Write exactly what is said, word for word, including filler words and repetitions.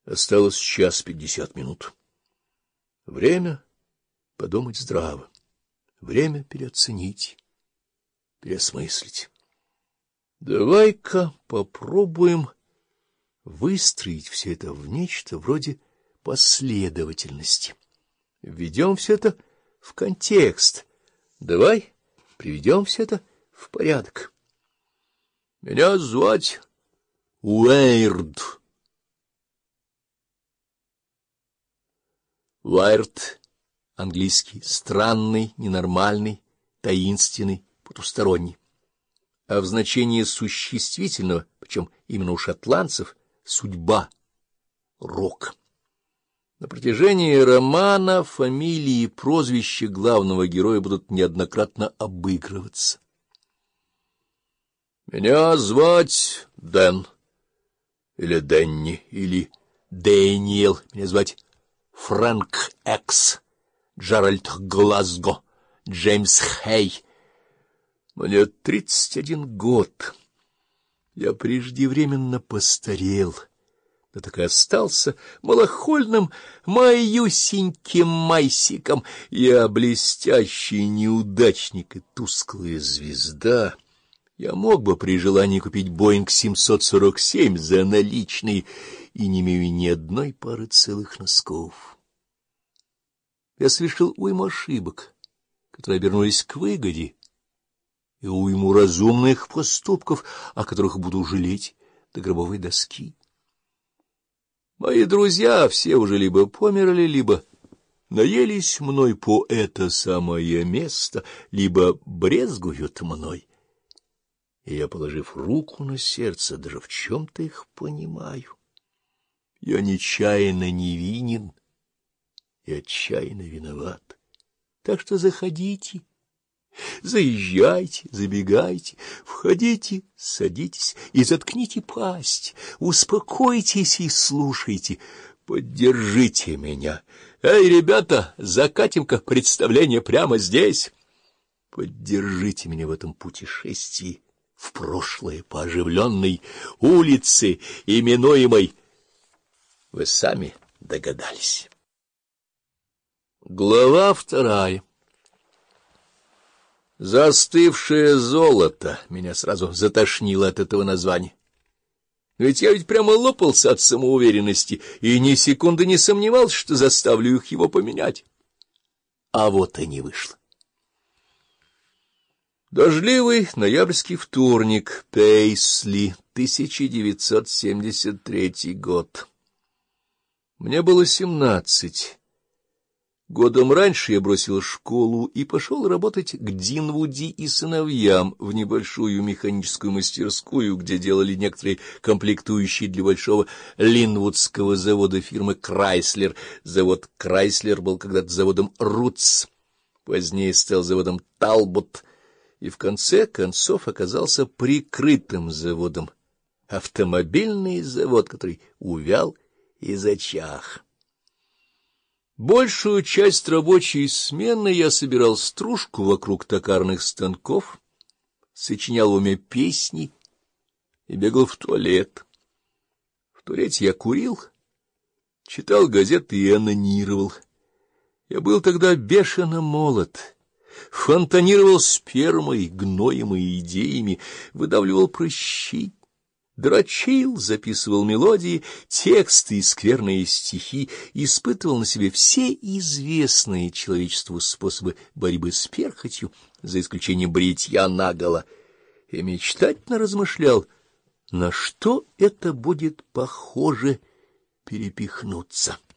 Осталось час пятьдесят минут. Время подумать здраво, время переоценить, переосмыслить. Давай-ка попробуем выстроить все это в нечто вроде последовательности. Введем все это в контекст. Давай приведем все это в порядок. Меня звать Уэйрд. Уэйрд, английский, странный, ненормальный, таинственный, потусторонний. А в значении существительного, причем именно у шотландцев, судьба, рок. На протяжении романа фамилии и прозвища главного героя будут неоднократно обыгрываться. Меня звать Дэн, или Дэнни, или Дэниел. Меня звать Фрэнк Экс, Джеральд Глазго, Джеймс Хей. Мне тридцать один год. Я преждевременно постарел, да так и остался малохольным маюсеньким майсиком. Я блестящий неудачник и тусклая звезда. Я мог бы при желании купить Боинг семьсот сорок семь за наличные и не имею ни одной пары целых носков. Я совершил уйму ошибок, которые обернулись к выгоде, и уйму разумных поступков, о которых буду жалеть до гробовой доски. Мои друзья все уже либо померли, либо наелись мной по это самое место, либо брезгуют мной. И я, положив руку на сердце, даже в чем-то их понимаю. Я нечаянно невинен и отчаянно виноват. Так что заходите, заезжайте, забегайте, входите, садитесь и заткните пасть, успокойтесь и слушайте, поддержите меня. Эй, ребята, закатим-ка представление прямо здесь. Поддержите меня в этом путешествии в прошлое по оживленной улице, именуемой... Вы сами догадались. Глава вторая. Застывшее золото. Меня сразу затошнило от этого названия. Ведь я ведь прямо лопался от самоуверенности и ни секунды не сомневался, что заставлю их его поменять. А вот и не вышло. Дождливый ноябрьский вторник, Пейсли, тысяча девятьсот семьдесят третий год. Мне было семнадцать. Годом раньше я бросил школу и пошел работать к Динвуди и сыновьям в небольшую механическую мастерскую, где делали некоторые комплектующие для большого линвудского завода фирмы Крайслер. Завод Крайслер был когда-то заводом Рутс, позднее стал заводом Талбот, и в конце концов оказался прикрытым заводом, автомобильный завод, который увял и зачах. Большую часть рабочей смены я собирал стружку вокруг токарных станков, сочинял в уме песни и бегал в туалет. В туалете я курил, читал газеты и анонировал. Я был тогда бешено молод, фонтанировал спермой, гноем и идеями, выдавливал прыщи, дрочил, записывал мелодии, тексты и скверные стихи, испытывал на себе все известные человечеству способы борьбы с перхотью, за исключением бритья наголо, и мечтательно размышлял, на что это будет похоже перепихнуться.